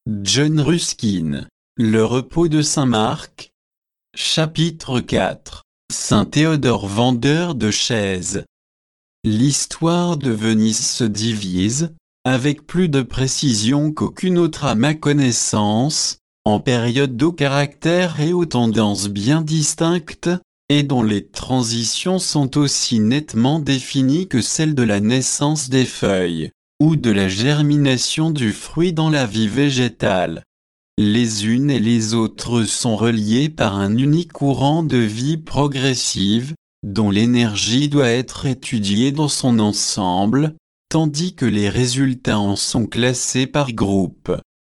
John Ruskin. Le repos de saint Marc. Chapitre 4. Saint Théodore vendeur de chaises. L'histoire de Venise se divise, avec plus de précision qu'aucune autre à ma connaissance, en périodes au caractère et aux tendances bien distinctes, et dont les transitions sont aussi nettement définies que celles de la naissance des feuilles, ou de la germination du fruit dans la vie végétale. Les unes et les autres sont reliées par un unique courant de vie progressive, dont l'énergie doit être étudiée dans son ensemble, tandis que les résultats en sont classés par groupe.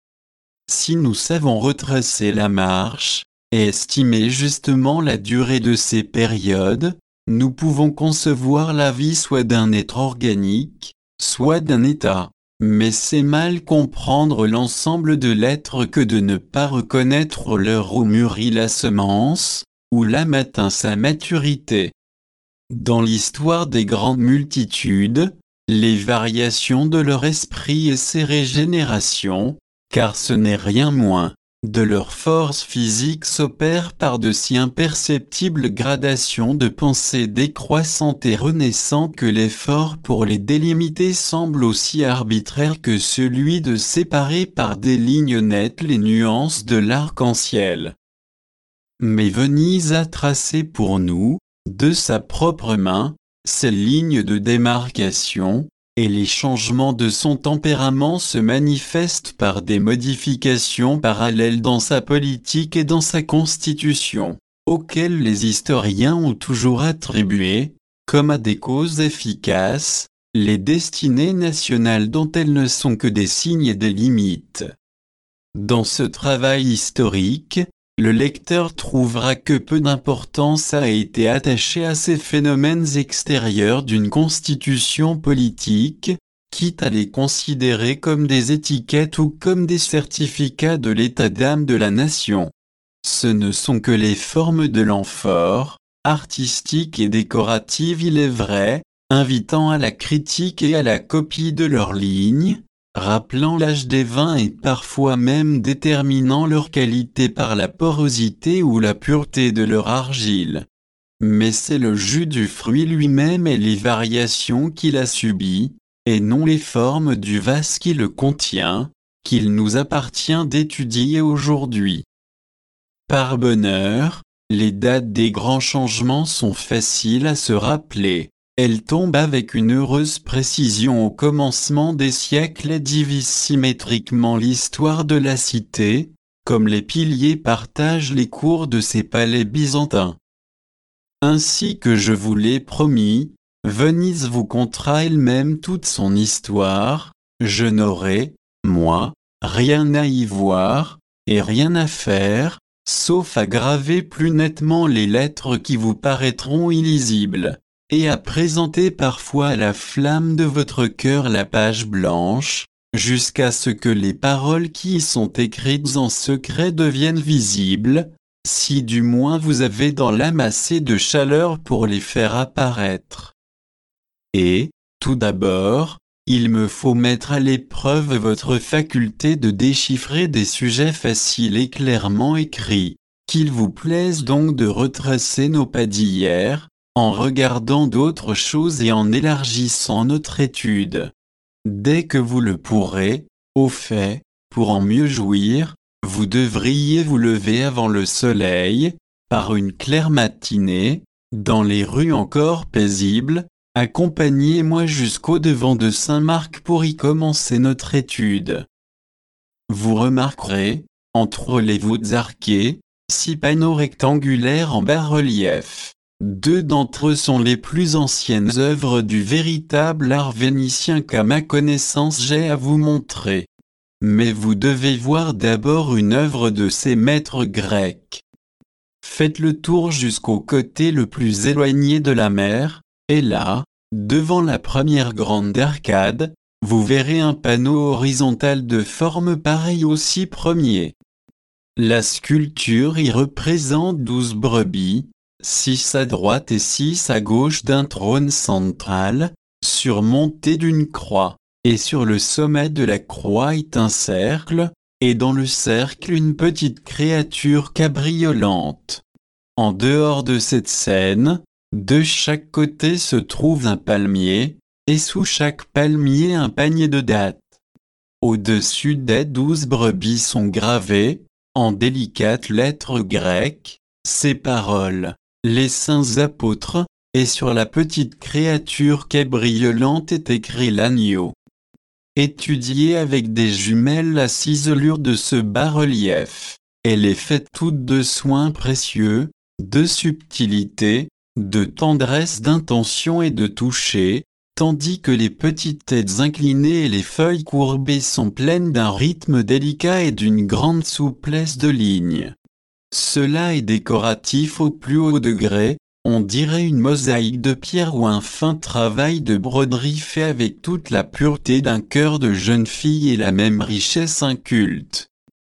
Si nous savons retracer la marche, et estimer justement la durée de ces périodes, nous pouvons concevoir la vie soit d'un être organique, soit d'un état. Mais c'est mal comprendre l'ensemble de l'être que de ne pas reconnaître l'heure où mûrit la semence, où l'âme atteint sa maturité. Dans l'histoire des grandes multitudes, les variations de leur esprit et ses régénérations, car ce n'est rien moins, de leur force physique s'opèrent par de si imperceptibles gradations de pensée décroissantes et renaissantes que l'effort pour les délimiter semble aussi arbitraire que celui de séparer par des lignes nettes les nuances de l'arc-en-ciel. Mais Venise a tracé pour nous, de sa propre main, ces lignes de démarcation, et les changements de son tempérament se manifestent par des modifications parallèles dans sa politique et dans sa constitution, auxquelles les historiens ont toujours attribué, comme à des causes efficaces, les destinées nationales dont elles ne sont que des signes et des limites. Dans ce travail historique, le lecteur trouvera que peu d'importance a été attachée à ces phénomènes extérieurs d'une constitution politique, quitte à les considérer comme des étiquettes ou comme des certificats de l'état d'âme de la nation. Ce ne sont que les formes de l'amphore, artistiques et décoratives il est vrai, invitant à la critique et à la copie de leurs lignes, rappelant l'âge des vins et parfois même déterminant leur qualité par la porosité ou la pureté de leur argile. Mais c'est le jus du fruit lui-même et les variations qu'il a subies, et non les formes du vase qui le contient, qu'il nous appartient d'étudier aujourd'hui. Par bonheur, les dates des grands changements sont faciles à se rappeler. Elles tombent avec une heureuse précision au commencement des siècles et divisent symétriquement l'histoire de la cité, comme les piliers partagent les cours de ces palais byzantins. Ainsi que je vous l'ai promis, Venise vous contera elle-même toute son histoire, je n'aurai, moi, rien à y voir, et rien à faire, sauf à graver plus nettement les lettres qui vous paraîtront illisibles, et à présenter parfois à la flamme de votre cœur la page blanche, jusqu'à ce que les paroles qui y sont écrites en secret deviennent visibles, si du moins vous avez dans l'âme assez de chaleur pour les faire apparaître. Et, tout d'abord, il me faut mettre à l'épreuve votre faculté de déchiffrer des sujets faciles et clairement écrits, qu'il vous plaise donc de retracer nos pas d'hier, en regardant d'autres choses et en élargissant notre étude. Dès que vous le pourrez, au fait, pour en mieux jouir, vous devriez vous lever avant le soleil, par une claire matinée, dans les rues encore paisibles, accompagnez-moi jusqu'au devant de Saint-Marc pour y commencer notre étude. Vous remarquerez, entre les voûtes arquées, 6 panneaux rectangulaires en bas-relief. 2 d'entre eux sont les plus anciennes œuvres du véritable art vénitien qu'à ma connaissance j'ai à vous montrer. Mais vous devez voir d'abord une œuvre de ces maîtres grecs. Faites le tour jusqu'au côté le plus éloigné de la mer, et là, devant la première grande arcade, vous verrez un panneau horizontal de forme pareille aux 6 premiers. La sculpture y représente 12 brebis, 6 à droite et 6 à gauche d'un trône central, surmonté d'une croix, et sur le sommet de la croix est un cercle, et dans le cercle une petite créature cabriolante. En dehors de cette scène, de chaque côté se trouve un palmier, et sous chaque palmier un panier de dattes. Au-dessus des 12 brebis sont gravées, en délicates lettres grecques, ces paroles, les saints apôtres, et sur la petite créature cabriolante est écrit l'agneau. Étudiez avec des jumelles la ciselure de ce bas-relief. Elle est faite toute de soins précieux, de subtilité, de tendresse d'intention et de toucher, tandis que les petites têtes inclinées et les feuilles courbées sont pleines d'un rythme délicat et d'une grande souplesse de ligne. Cela est décoratif au plus haut degré, on dirait une mosaïque de pierre ou un fin travail de broderie fait avec toute la pureté d'un cœur de jeune fille et la même richesse inculte.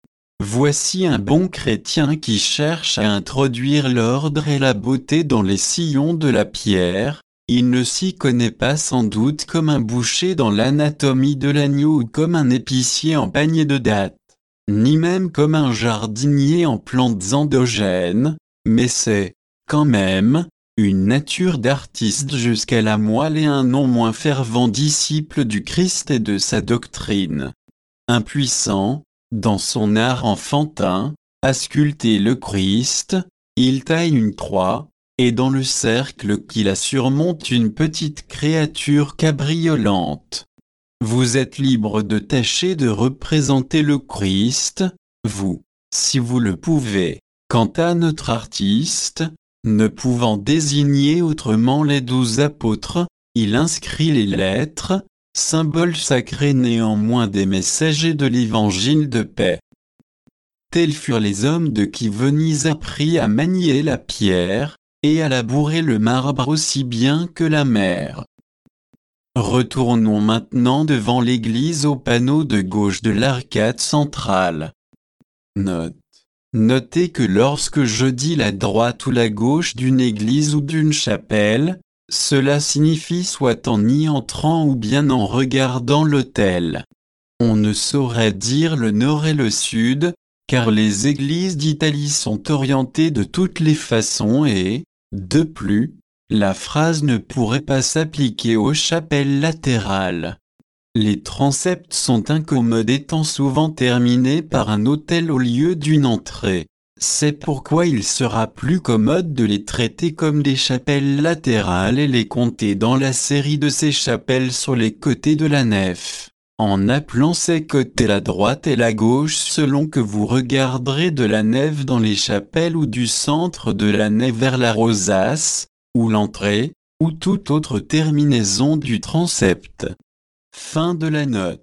Voici un bon chrétien qui cherche à introduire l'ordre et la beauté dans les sillons de la pierre. Il ne s'y connaît pas sans doute comme un boucher dans l'anatomie de l'agneau ou comme un épicier en panier de dattes, ni même comme un jardinier en plantes endogènes, mais c'est, quand même, une nature d'artiste jusqu'à la moelle et un non moins fervent disciple du Christ et de sa doctrine. Impuissant, dans son art enfantin, à sculpter le Christ, il taille une croix, et dans le cercle qui la surmonte une petite créature cabriolante. Vous êtes libre de tâcher de représenter le Christ, vous, si vous le pouvez. Quant à notre artiste, ne pouvant désigner autrement les 12 apôtres, il inscrit les lettres, symboles sacrés néanmoins des messagers de l'évangile de paix. Tels furent les hommes de qui Venise apprit à manier la pierre, et à labourer le marbre aussi bien que la mer. Retournons maintenant devant l'église au panneau de gauche de l'arcade centrale. Note. Notez que lorsque je dis la droite ou la gauche d'une église ou d'une chapelle, cela signifie soit en y entrant ou bien en regardant l'autel. On ne saurait dire le nord et le sud, car les églises d'Italie sont orientées de toutes les façons et, de plus, la phrase ne pourrait pas s'appliquer aux chapelles latérales. Les transepts sont incommodes étant souvent terminés par un autel au lieu d'une entrée. C'est pourquoi il sera plus commode de les traiter comme des chapelles latérales et les compter dans la série de ces chapelles sur les côtés de la nef, en appelant ces côtés la droite et la gauche selon que vous regarderez de la nef dans les chapelles ou du centre de la nef vers la rosace, ou l'entrée, ou toute autre terminaison du transept. Fin de la note.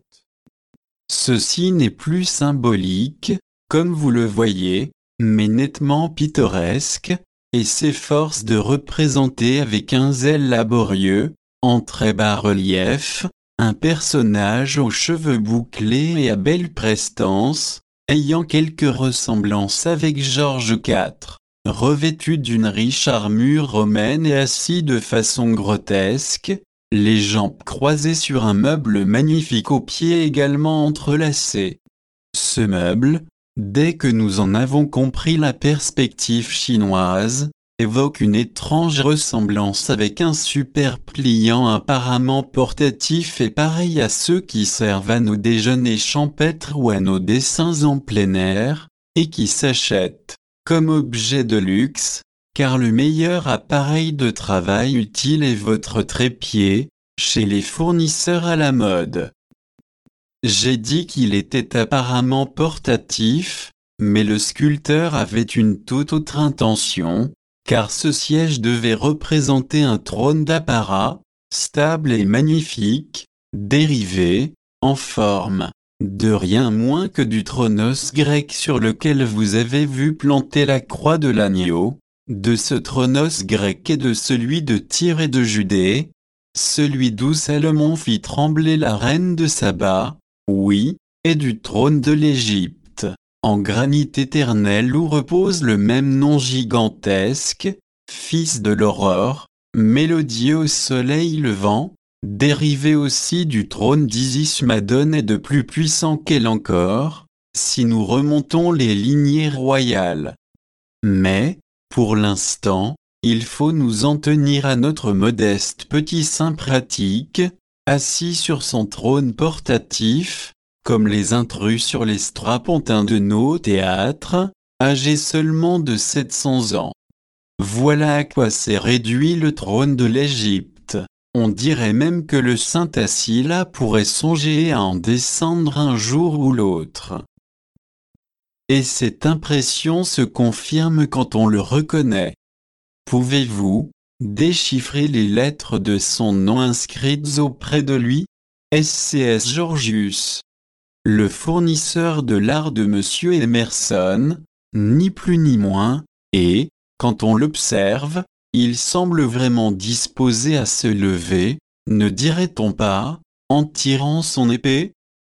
Ceci n'est plus symbolique, comme vous le voyez, mais nettement pittoresque, et s'efforce de représenter avec un zèle laborieux, en très bas relief, un personnage aux cheveux bouclés et à belle prestance, ayant quelque ressemblance avec Georges IV, revêtu d'une riche armure romaine et assis de façon grotesque, les jambes croisées sur un meuble magnifique aux pieds également entrelacés. Ce meuble, dès que nous en avons compris la perspective chinoise, évoque une étrange ressemblance avec un super pliant apparemment portatif et pareil à ceux qui servent à nos déjeuners champêtres ou à nos dessins en plein air, et qui s'achètent, comme objet de luxe, car le meilleur appareil de travail utile est votre trépied, chez les fournisseurs à la mode. J'ai dit qu'il était apparemment portatif, mais le sculpteur avait une toute autre intention, car ce siège devait représenter un trône d'apparat, stable et magnifique, dérivé, en forme, de rien moins que du trônos grec sur lequel vous avez vu planter la croix de l'agneau, de ce trônos grec et de celui de Tyr et de Judée, celui d'où Salomon fit trembler la reine de Saba, oui, et du trône de l'Égypte, en granit éternel où repose le même nom gigantesque, fils de l'aurore, mélodieux au soleil levant, dérivé aussi du trône d'Isis Madone et de plus puissant qu'elle encore, si nous remontons les lignées royales. Mais, pour l'instant, il faut nous en tenir à notre modeste petit saint pratique, assis sur son trône portatif, comme les intrus sur les strapontins de nos théâtres, âgé seulement de 700 ans. Voilà à quoi s'est réduit le trône de l'Égypte. On dirait même que le saint assis là pourrait songer à en descendre un jour ou l'autre. Et cette impression se confirme quand on le reconnaît. Pouvez-vous déchiffrer les lettres de son nom inscrites auprès de lui? SCS Georgius. Le fournisseur de l'art de Monsieur Emerson, ni plus ni moins, et, quand on l'observe, il semble vraiment disposé à se lever, ne dirait-on pas, en tirant son épée?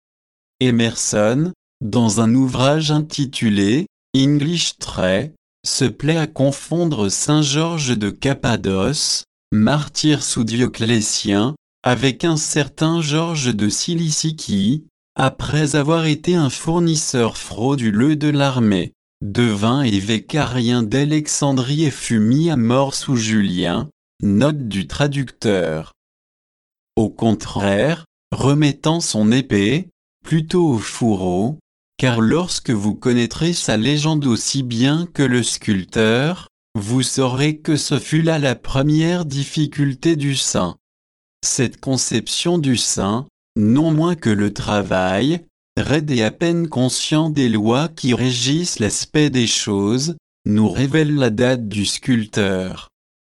Emerson, dans un ouvrage intitulé « English Trait », se plaît à confondre saint Georges de Cappadoce, martyr sous Dioclétien, avec un certain Georges de Cilicie qui, après avoir été un fournisseur frauduleux de l'armée, devint évêque arien d'Alexandrie et fut mis à mort sous Julien, note du traducteur. Au contraire, remettant son épée, plutôt au fourreau, car lorsque vous connaîtrez sa légende aussi bien que le sculpteur, vous saurez que ce fut là la première difficulté du saint. Cette conception du saint, non moins que le travail, raide et à peine conscient des lois qui régissent l'aspect des choses, nous révèle la date du sculpteur.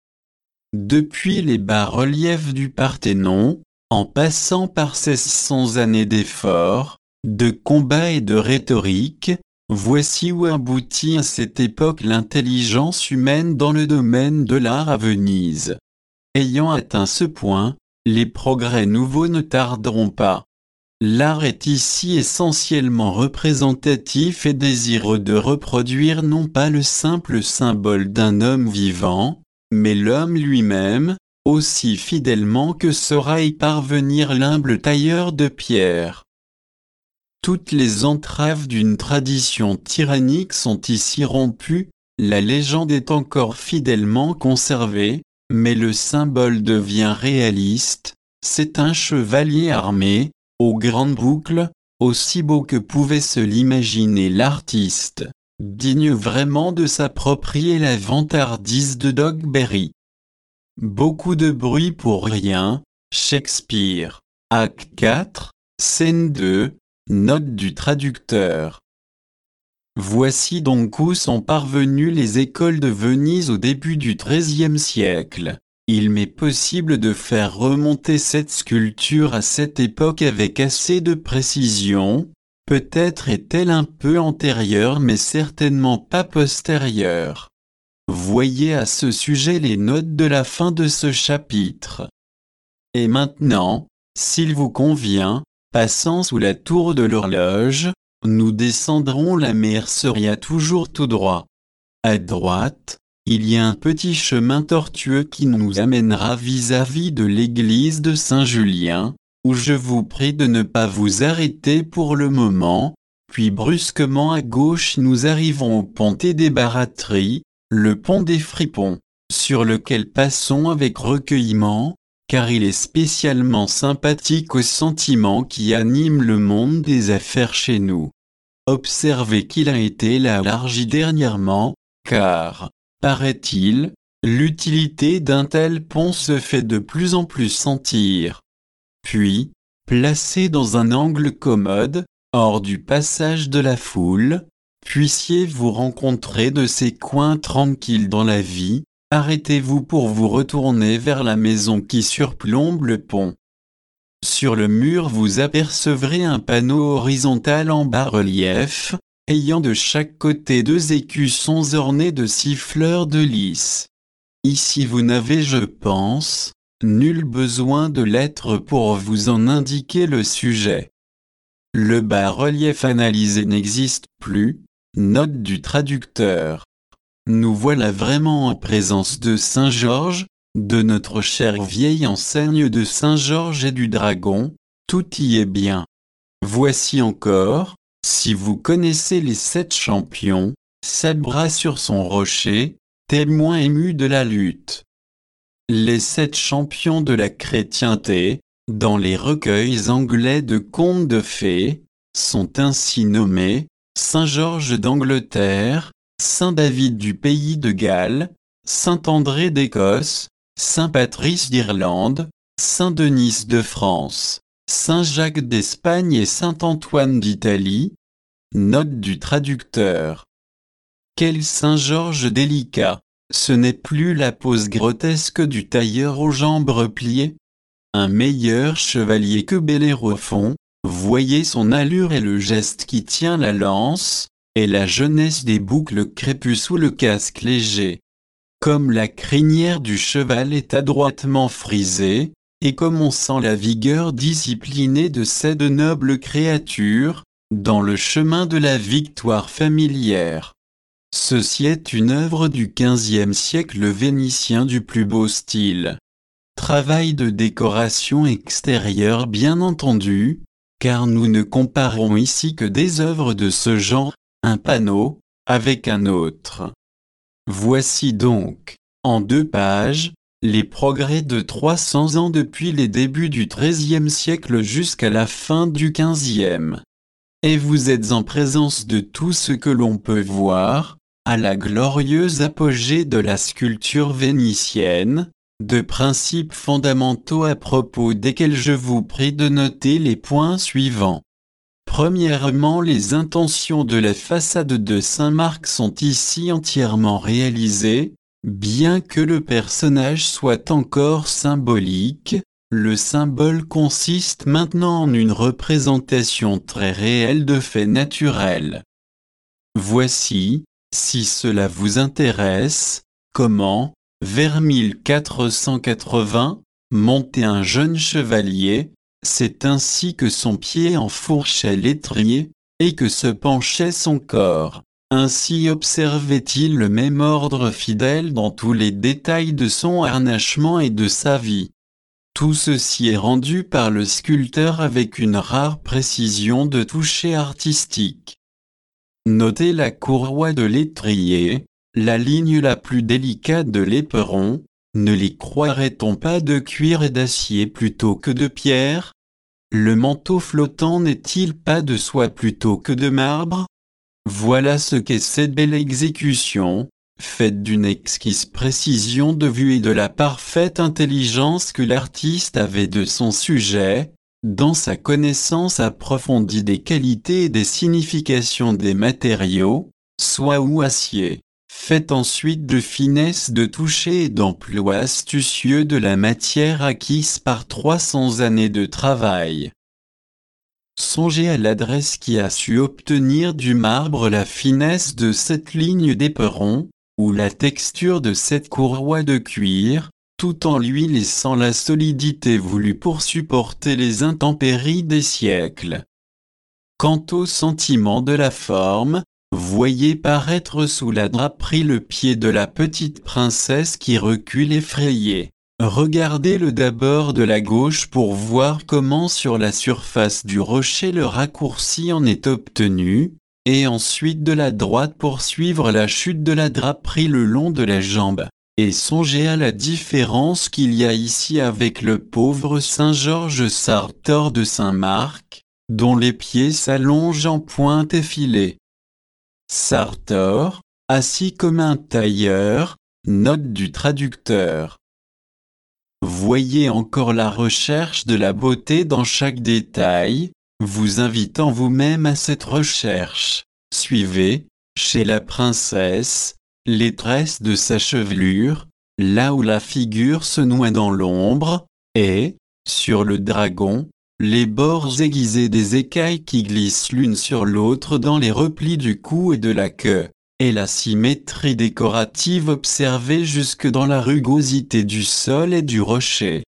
Depuis les bas-reliefs du Parthénon, en passant par 1600 années d'efforts, de combats et de rhétorique, voici où aboutit à cette époque l'intelligence humaine dans le domaine de l'art à Venise. Ayant atteint ce point, les progrès nouveaux ne tarderont pas. L'art est ici essentiellement représentatif et désireux de reproduire non pas le simple symbole d'un homme vivant, mais l'homme lui-même, aussi fidèlement que saura y parvenir l'humble tailleur de pierre. Toutes les entraves d'une tradition tyrannique sont ici rompues, la légende est encore fidèlement conservée, mais le symbole devient réaliste, c'est un chevalier armé, aux grandes boucles, aussi beau que pouvait se l'imaginer l'artiste, digne vraiment de s'approprier la vantardise de Dogberry. Beaucoup de bruit pour rien, Shakespeare. Acte 4, scène 2, note du traducteur. Voici donc où sont parvenues les écoles de Venise au début du XIIIe siècle. Il m'est possible de faire remonter cette sculpture à cette époque avec assez de précision. Peut-être est-elle un peu antérieure mais certainement pas postérieure. Voyez à ce sujet les notes de la fin de ce chapitre. Et maintenant, s'il vous convient, passant sous la tour de l'horloge, nous descendrons la Merceria toujours tout droit. À droite, il y a un petit chemin tortueux qui nous amènera vis-à-vis de l'église de Saint-Julien, où je vous prie de ne pas vous arrêter pour le moment, puis brusquement à gauche nous arrivons au pont des Barateries, le pont des Fripons, sur lequel passons avec recueillement, car il est spécialement sympathique aux sentiments qui animent le monde des affaires chez nous. Observez qu'il a été élargi dernièrement, car, paraît-il, l'utilité d'un tel pont se fait de plus en plus sentir. Puis, placé dans un angle commode, hors du passage de la foule, puissiez-vous rencontrer de ces coins tranquilles dans la vie, arrêtez-vous pour vous retourner vers la maison qui surplombe le pont. Sur le mur vous apercevrez un panneau horizontal en bas-relief, ayant de chaque côté 2 écussons ornés de siffleurs de lys. Ici vous n'avez, je pense, nul besoin de lettres pour vous en indiquer le sujet. Le bas-relief analysé n'existe plus, note du traducteur. Nous voilà vraiment en présence de Saint-Georges, de notre chère vieille enseigne de Saint-Georges et du Dragon, tout y est bien. Voici encore, Si vous connaissez les 7 champions, Sabra sur son rocher, témoin ému de la lutte. Les 7 champions de la chrétienté, dans les recueils anglais de contes de fées, sont ainsi nommés: Saint Georges d'Angleterre, Saint David du pays de Galles, Saint André d'Écosse, Saint Patrice d'Irlande, Saint Denis de France, Saint Jacques d'Espagne et Saint Antoine d'Italie. Note du traducteur. Quel Saint Georges délicat! Ce n'est plus la pose grotesque du tailleur aux jambes repliées. Un meilleur chevalier que Bellérophon, voyez son allure et le geste qui tient la lance, et la jeunesse des boucles crépues sous le casque léger. Comme la crinière du cheval est adroitement frisée, et comme on sent la vigueur disciplinée de ces deux nobles créatures, dans le chemin de la victoire familière. Ceci est une œuvre du XVe siècle vénitien du plus beau style. Travail de décoration extérieure bien entendu, car nous ne comparons ici que des œuvres de ce genre, un panneau, avec un autre. Voici donc, en 2 pages, les progrès de 300 ans depuis les débuts du XIIIe siècle jusqu'à la fin du XVe. Et vous êtes en présence de tout ce que l'on peut voir, à la glorieuse apogée de la sculpture vénitienne, de principes fondamentaux à propos desquels je vous prie de noter les points suivants. Premièrement, les intentions de la façade de Saint-Marc sont ici entièrement réalisées, bien que le personnage soit encore symbolique. Le symbole consiste maintenant en une représentation très réelle de faits naturels. Voici, si cela vous intéresse, comment, vers 1480, montait un jeune chevalier. C'est ainsi que son pied enfourchait l'étrier, et que se penchait son corps. Ainsi observait-il le même ordre fidèle dans tous les détails de son harnachement et de sa vie. Tout ceci est rendu par le sculpteur avec une rare précision de toucher artistique. Notez la courroie de l'étrier, la ligne la plus délicate de l'éperon. Ne les croirait-on pas de cuir et d'acier plutôt que de pierre? Le manteau flottant n'est-il pas de soie plutôt que de marbre? Voilà ce qu'est cette belle exécution, faite d'une exquise précision de vue et de la parfaite intelligence que l'artiste avait de son sujet, dans sa connaissance approfondie des qualités et des significations des matériaux, soie ou acier, faite ensuite de finesse de toucher et d'emploi astucieux de la matière acquise par 300 années de travail. Songez à l'adresse qui a su obtenir du marbre la finesse de cette ligne d'éperon, ou la texture de cette courroie de cuir, tout en lui laissant la solidité voulue pour supporter les intempéries des siècles. Quant au sentiment de la forme, voyez paraître sous la draperie le pied de la petite princesse qui recule effrayée. Regardez-le d'abord de la gauche pour voir comment sur la surface du rocher le raccourci en est obtenu, et ensuite de la droite pour suivre la chute de la draperie le long de la jambe. Et songez à la différence qu'il y a ici avec le pauvre Saint Georges Sartor de Saint-Marc, dont les pieds s'allongent en pointe effilée. Sartor, assis comme un tailleur, note du traducteur. Voyez encore la recherche de la beauté dans chaque détail, vous invitant vous-même à cette recherche. Suivez, chez la princesse, les tresses de sa chevelure, là où la figure se noie dans l'ombre, et, sur le dragon, les bords aiguisés des écailles qui glissent l'une sur l'autre dans les replis du cou et de la queue, et la symétrie décorative observée jusque dans la rugosité du sol et du rocher.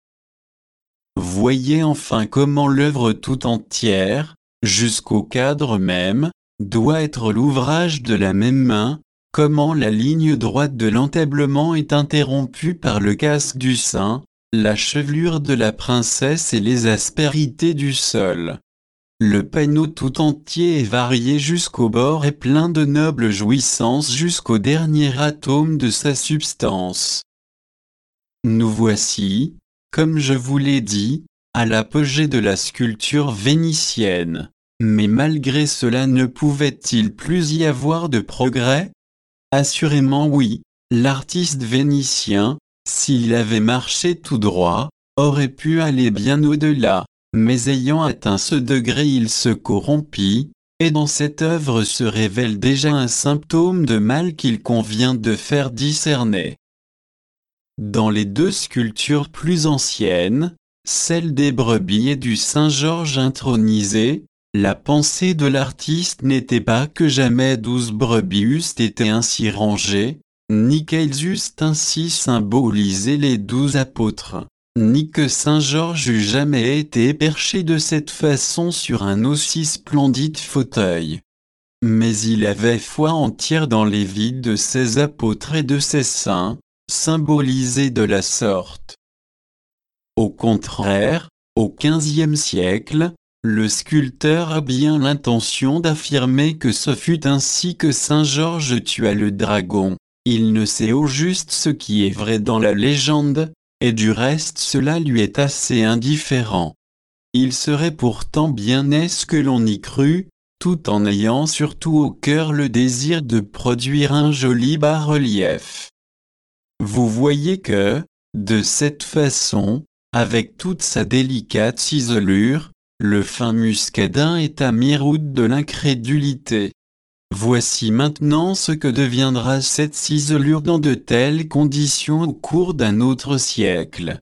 Voyez enfin comment l'œuvre tout entière, jusqu'au cadre même, doit être l'ouvrage de la même main, comment la ligne droite de l'entablement est interrompue par le casque du saint, la chevelure de la princesse et les aspérités du sol. Le panneau tout entier est varié jusqu'au bord et plein de nobles jouissances jusqu'au dernier atome de sa substance. Nous voici, comme je vous l'ai dit, à l'apogée de la sculpture vénitienne. Mais malgré cela ne pouvait-il plus y avoir de progrès? Assurément oui, l'artiste vénitien, s'il avait marché tout droit, aurait pu aller bien au-delà, mais ayant atteint ce degré il se corrompit, et dans cette œuvre se révèle déjà un symptôme de mal qu'il convient de faire discerner. Dans les deux sculptures plus anciennes, celle des brebis et du Saint-Georges intronisé, la pensée de l'artiste n'était pas que jamais 12 brebis eussent été ainsi rangées, ni qu'elles eussent ainsi symbolisé les 12 apôtres, ni que Saint-Georges eût jamais été perché de cette façon sur un aussi splendide fauteuil. Mais il avait foi entière dans les vies de ses apôtres et de ses saints, symbolisés de la sorte. Au contraire, au XVe siècle, le sculpteur a bien l'intention d'affirmer que ce fut ainsi que Saint Georges tua le dragon. Il ne sait au juste ce qui est vrai dans la légende, et du reste cela lui est assez indifférent. Il serait pourtant bien aise que l'on y crût, tout en ayant surtout au cœur le désir de produire un joli bas-relief. Vous voyez que, de cette façon, avec toute sa délicate ciselure, le fin muscadin est à mi-route de l'incrédulité. Voici maintenant ce que deviendra cette ciselure dans de telles conditions au cours d'un autre siècle.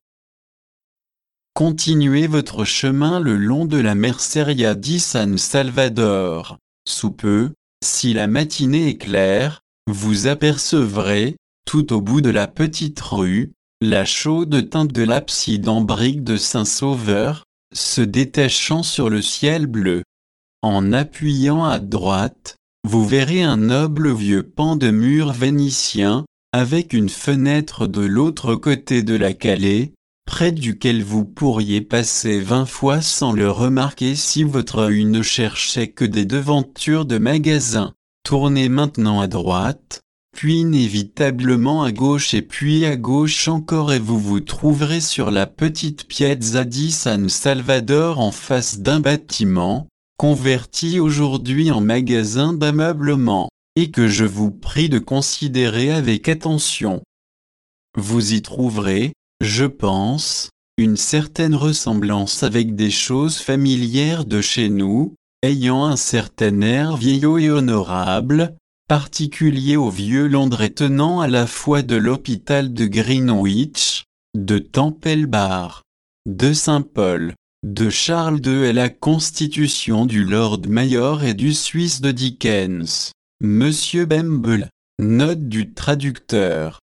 Continuez votre chemin le long de la Merceria di San Salvador. Sous peu, si la matinée est claire, vous apercevrez, tout au bout de la petite rue, la chaude teinte de l'abside en briques de Saint-Sauveur, se détachant sur le ciel bleu. En appuyant à droite, vous verrez un noble vieux pan de mur vénitien, avec une fenêtre de l'autre côté de la calée, près duquel vous pourriez passer 20 fois sans le remarquer si votre œil ne cherchait que des devantures de magasins. Tournez maintenant à droite, puis inévitablement à gauche et puis à gauche encore et vous vous trouverez sur la petite Piazza di San Salvador en face d'un bâtiment, converti aujourd'hui en magasin d'ameublement, et que je vous prie de considérer avec attention. Vous y trouverez, je pense, une certaine ressemblance avec des choses familières de chez nous, ayant un certain air vieillot et honorable, particulier au vieux Londres et tenant à la fois de l'hôpital de Greenwich, de Temple Bar, de Saint-Paul, de Charles II et la constitution du Lord Mayor et du Suisse de Dickens. Monsieur Bemble, note du traducteur.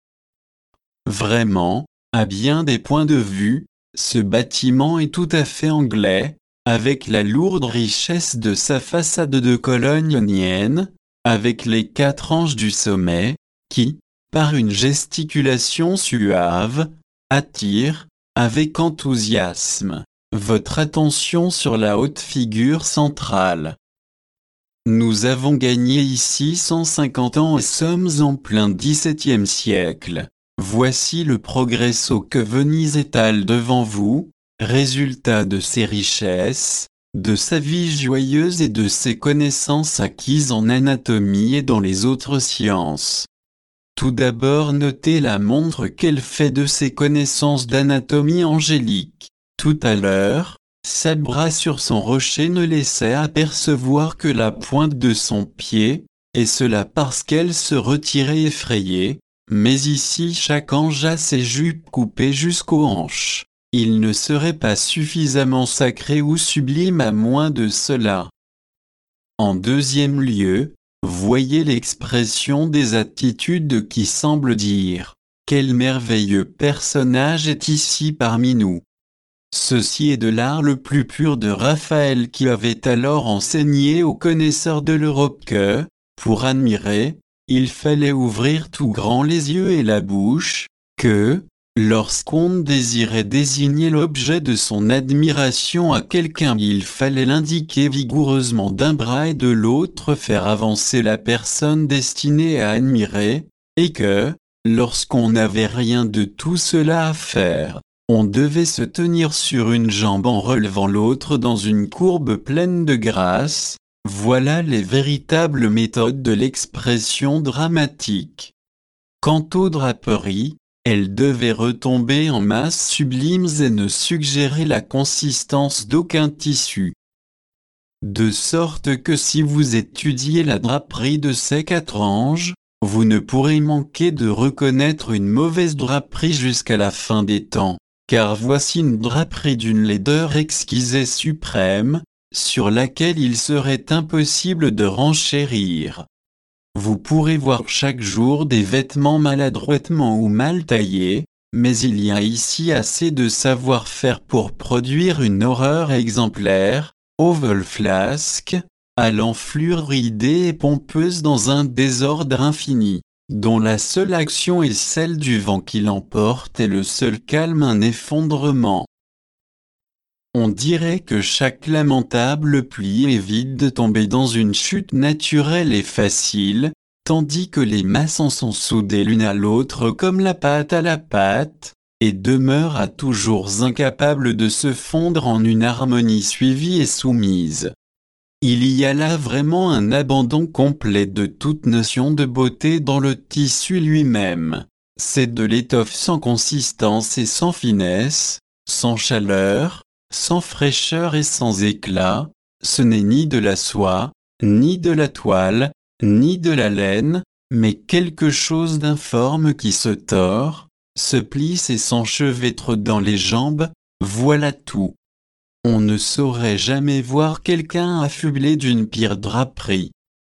Vraiment, à bien des points de vue, ce bâtiment est tout à fait anglais, avec la lourde richesse de sa façade de colonnes ioniennes, avec les 4 anges du sommet, qui, par une gesticulation suave, attirent, avec enthousiasme, votre attention sur la haute figure centrale. Nous avons gagné ici 150 ans et sommes en plein XVIIe siècle. Voici le progresso que Venise étale devant vous, résultat de ses richesses, de sa vie joyeuse et de ses connaissances acquises en anatomie et dans les autres sciences. Tout d'abord notez la montre qu'elle fait de ses connaissances d'anatomie angélique. Tout à l'heure, sa bras sur son rocher ne laissait apercevoir que la pointe de son pied, et cela parce qu'elle se retirait effrayée, mais ici chaque ange a ses jupes coupées jusqu'aux hanches. Il ne serait pas suffisamment sacré ou sublime à moins de cela. En deuxième lieu, voyez l'expression des attitudes qui semble dire « Quel merveilleux personnage est ici parmi nous !» Ceci est de l'art le plus pur de Raphaël qui avait alors enseigné aux connaisseurs de l'Europe que, pour admirer, il fallait ouvrir tout grand les yeux et la bouche, que, Lorsqu'on désirait désigner l'objet de son admiration à quelqu'un, il fallait l'indiquer vigoureusement d'un bras et de l'autre faire avancer la personne destinée à admirer, et que, lorsqu'on n'avait rien de tout cela à faire, on devait se tenir sur une jambe en relevant l'autre dans une courbe pleine de grâce. Voilà les véritables méthodes de l'expression dramatique. Quant aux draperies, elles devaient retomber en masses sublimes et ne suggérer la consistance d'aucun tissu. De sorte que si vous étudiez la draperie de ces 4 anges, vous ne pourrez manquer de reconnaître une mauvaise draperie jusqu'à la fin des temps, car voici une draperie d'une laideur exquise et suprême, sur laquelle il serait impossible de renchérir. Vous pourrez voir chaque jour des vêtements maladroitement ou mal taillés, mais il y a ici assez de savoir-faire pour produire une horreur exemplaire, au vol flasque, à l'enflure ridée et pompeuse dans un désordre infini, dont la seule action est celle du vent qui l'emporte et le seul calme un effondrement. On dirait que chaque lamentable pli est vide de tomber dans une chute naturelle et facile, tandis que les masses en sont soudées l'une à l'autre comme la pâte à la pâte, et demeurent à toujours incapables de se fondre en une harmonie suivie et soumise. Il y a là vraiment un abandon complet de toute notion de beauté dans le tissu lui-même. C'est de l'étoffe sans consistance et sans finesse, sans chaleur, sans fraîcheur et sans éclat. Ce n'est ni de la soie, ni de la toile, ni de la laine, mais quelque chose d'informe qui se tord, se plisse et s'enchevêtre dans les jambes, voilà tout. On ne saurait jamais voir quelqu'un affublé d'une pire draperie.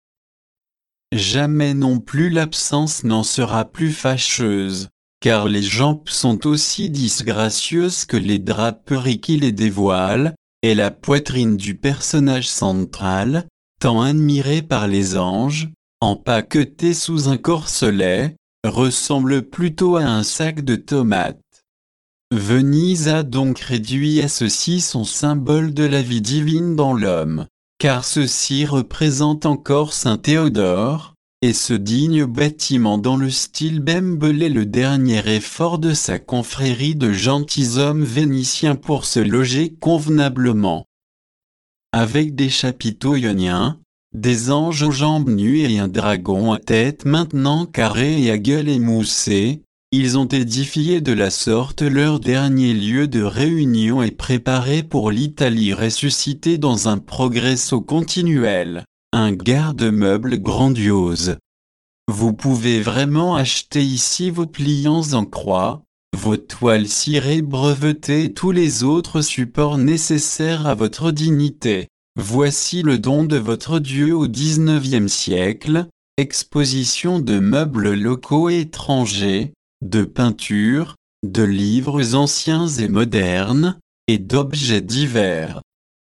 Jamais non plus l'absence n'en sera plus fâcheuse, car les jambes sont aussi disgracieuses que les draperies qui les dévoilent, et la poitrine du personnage central, tant admiré par les anges, empaquetée sous un corselet, ressemble plutôt à un sac de tomates. Venise a donc réduit à ceci son symbole de la vie divine dans l'homme, car ceci représente encore Saint Théodore, et ce digne bâtiment dans le style Bembel est le dernier effort de sa confrérie de gentilshommes vénitiens pour se loger convenablement. Avec des chapiteaux ioniens, des anges aux jambes nues et un dragon à tête maintenant carrée et à gueule émoussée, ils ont édifié de la sorte leur dernier lieu de réunion et préparé pour l'Italie ressuscitée dans un progresso continuel, un garde-meuble grandiose. Vous pouvez vraiment acheter ici vos pliants en croix, vos toiles cirées brevetées et tous les autres supports nécessaires à votre dignité. Voici le don de votre Dieu au XIXe siècle, exposition de meubles locaux et étrangers, de peintures, de livres anciens et modernes, et d'objets divers.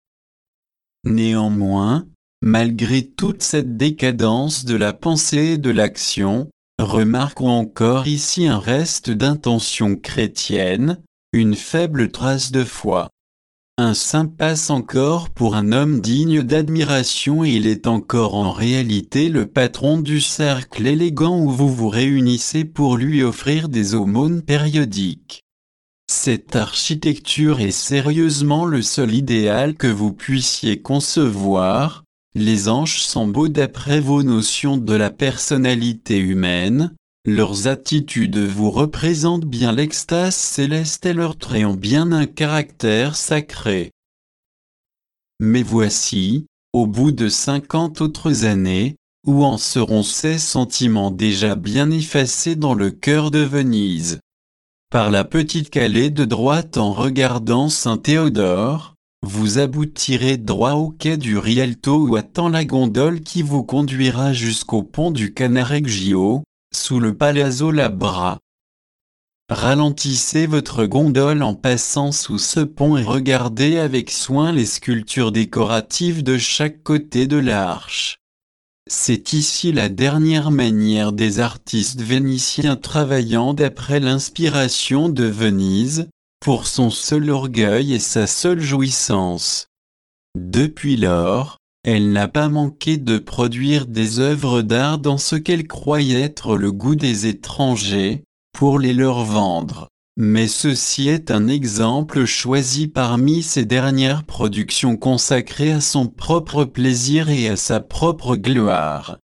Néanmoins, malgré toute cette décadence de la pensée et de l'action, remarquons encore ici un reste d'intention chrétienne, une faible trace de foi. Un saint passe encore pour un homme digne d'admiration et il est encore en réalité le patron du cercle élégant où vous vous réunissez pour lui offrir des aumônes périodiques. Cette architecture est sérieusement le seul idéal que vous puissiez concevoir. Les anges sont beaux d'après vos notions de la personnalité humaine. Leurs attitudes vous représentent bien l'extase céleste et leurs traits ont bien un caractère sacré. Mais voici, au bout de 50 autres années, où en seront ces sentiments déjà bien effacés dans le cœur de Venise? Par la petite calée de droite en regardant Saint Théodore, vous aboutirez droit au quai du Rialto où attend la gondole qui vous conduira jusqu'au pont du Cannaregio, sous le Palazzo Labra. Ralentissez votre gondole en passant sous ce pont et regardez avec soin les sculptures décoratives de chaque côté de l'arche. C'est ici la dernière manière des artistes vénitiens travaillant d'après l'inspiration de Venise, pour son seul orgueil et sa seule jouissance. Depuis lors, elle n'a pas manqué de produire des œuvres d'art dans ce qu'elle croyait être le goût des étrangers, pour les leur vendre. Mais ceci est un exemple choisi parmi ses dernières productions consacrées à son propre plaisir et à sa propre gloire.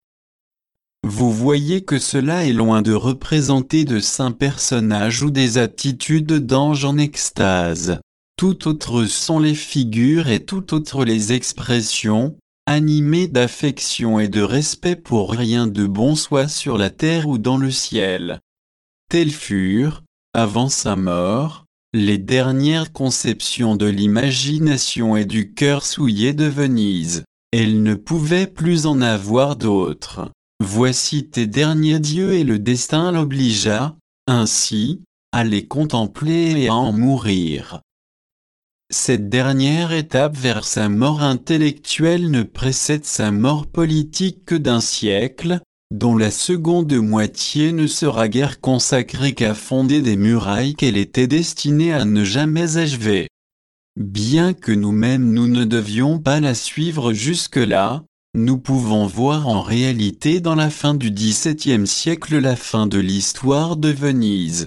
Vous voyez que cela est loin de représenter de saints personnages ou des attitudes d'anges en extase. Tout autre sont les figures et tout autre les expressions, animées d'affection et de respect pour rien de bon soit sur la terre ou dans le ciel. Telles furent, avant sa mort, les dernières conceptions de l'imagination et du cœur souillé de Venise. Elle ne pouvait plus en avoir d'autres. Voici tes derniers dieux et le destin l'obligea, ainsi, à les contempler et à en mourir. Cette dernière étape vers sa mort intellectuelle ne précède sa mort politique que d'un siècle, dont la seconde moitié ne sera guère consacrée qu'à fonder des murailles qu'elle était destinée à ne jamais achever. Bien que nous-mêmes nous ne devions pas la suivre jusque-là, nous pouvons voir en réalité dans la fin du XVIIe siècle la fin de l'histoire de Venise.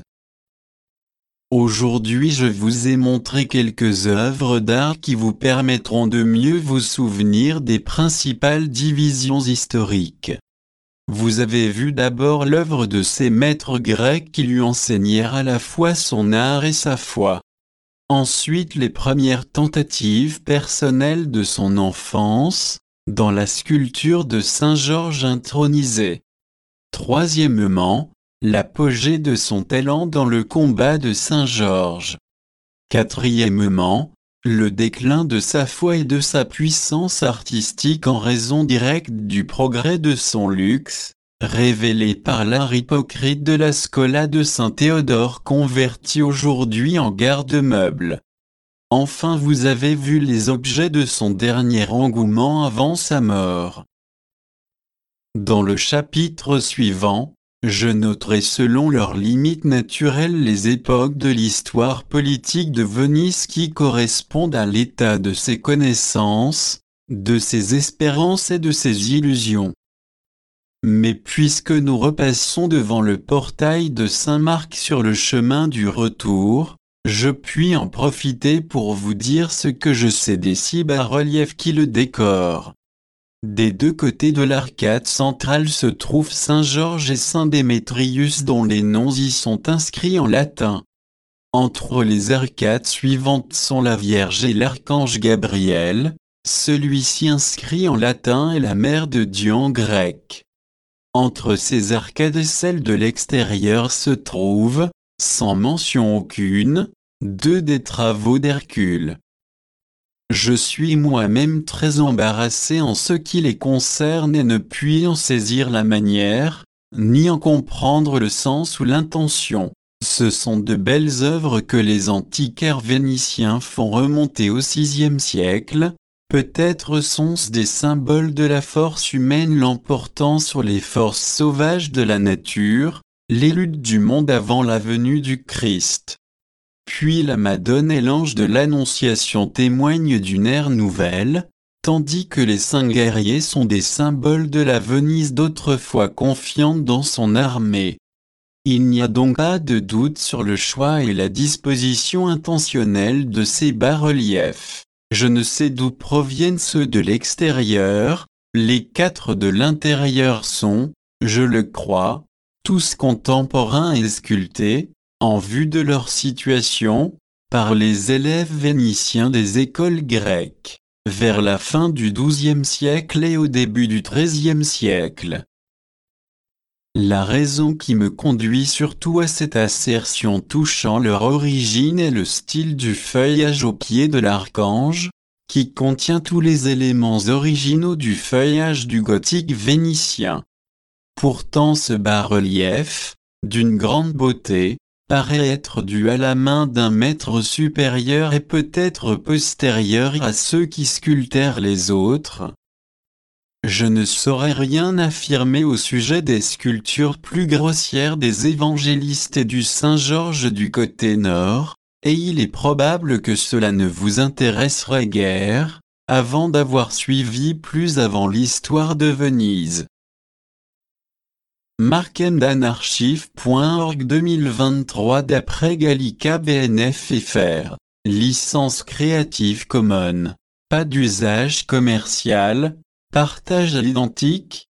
Aujourd'hui je vous ai montré quelques œuvres d'art qui vous permettront de mieux vous souvenir des principales divisions historiques. Vous avez vu d'abord l'œuvre de ces maîtres grecs qui lui enseignèrent à la fois son art et sa foi. Ensuite les premières tentatives personnelles de son enfance, dans la sculpture de Saint Georges intronisé. Troisièmement, l'apogée de son talent dans le combat de Saint Georges. Quatrièmement, le déclin de sa foi et de sa puissance artistique en raison directe du progrès de son luxe, révélé par l'art hypocrite de la Scola de Saint Théodore converti aujourd'hui en garde-meuble. Enfin vous avez vu les objets de son dernier engouement avant sa mort. Dans le chapitre suivant, je noterai selon leurs limites naturelles les époques de l'histoire politique de Venise qui correspondent à l'état de ses connaissances, de ses espérances et de ses illusions. Mais puisque nous repassons devant le portail de Saint-Marc sur le chemin du retour, je puis en profiter pour vous dire ce que je sais des six bas-reliefs qui le décorent. Des deux côtés de l'arcade centrale se trouvent Saint Georges et Saint Démétrius dont les noms y sont inscrits en latin. Entre les arcades suivantes sont la Vierge et l'archange Gabriel, celui-ci inscrit en latin et la Mère de Dieu en grec. Entre ces arcades et celles de l'extérieur se trouvent, sans mention aucune, deux des travaux d'Hercule. Je suis moi-même très embarrassé en ce qui les concerne et ne puis en saisir la manière, ni en comprendre le sens ou l'intention. Ce sont de belles œuvres que les antiquaires vénitiens font remonter au VIe siècle, peut-être sont-ce des symboles de la force humaine l'emportant sur les forces sauvages de la nature, les luttes du monde avant la venue du Christ. Puis la Madone et l'ange de l'Annonciation témoignent d'une ère nouvelle, tandis que les saints guerriers sont des symboles de la Venise d'autrefois confiante dans son armée. Il n'y a donc pas de doute sur le choix et la disposition intentionnelle de ces bas-reliefs. Je ne sais d'où proviennent ceux de l'extérieur, les quatre de l'intérieur sont, je le crois, tous contemporains et sculptés, en vue de leur situation, par les élèves vénitiens des écoles grecques, vers la fin du XIIe siècle et au début du XIIIe siècle. La raison qui me conduit surtout à cette assertion touchant leur origine est le style du feuillage au pied de l'archange, qui contient tous les éléments originaux du feuillage du gothique vénitien. Pourtant ce bas-relief, d'une grande beauté, paraît être dû à la main d'un maître supérieur et peut-être postérieur à ceux qui sculptèrent les autres. Je ne saurais rien affirmer au sujet des sculptures plus grossières des évangélistes et du Saint-Georges du côté nord, et il est probable que cela ne vous intéresserait guère, avant d'avoir suivi plus avant l'histoire de Venise. Markendanarchive.org 2023 d'après Gallica BNF FR. Licence Creative Commons. Pas d'usage commercial. Partage à l'identique.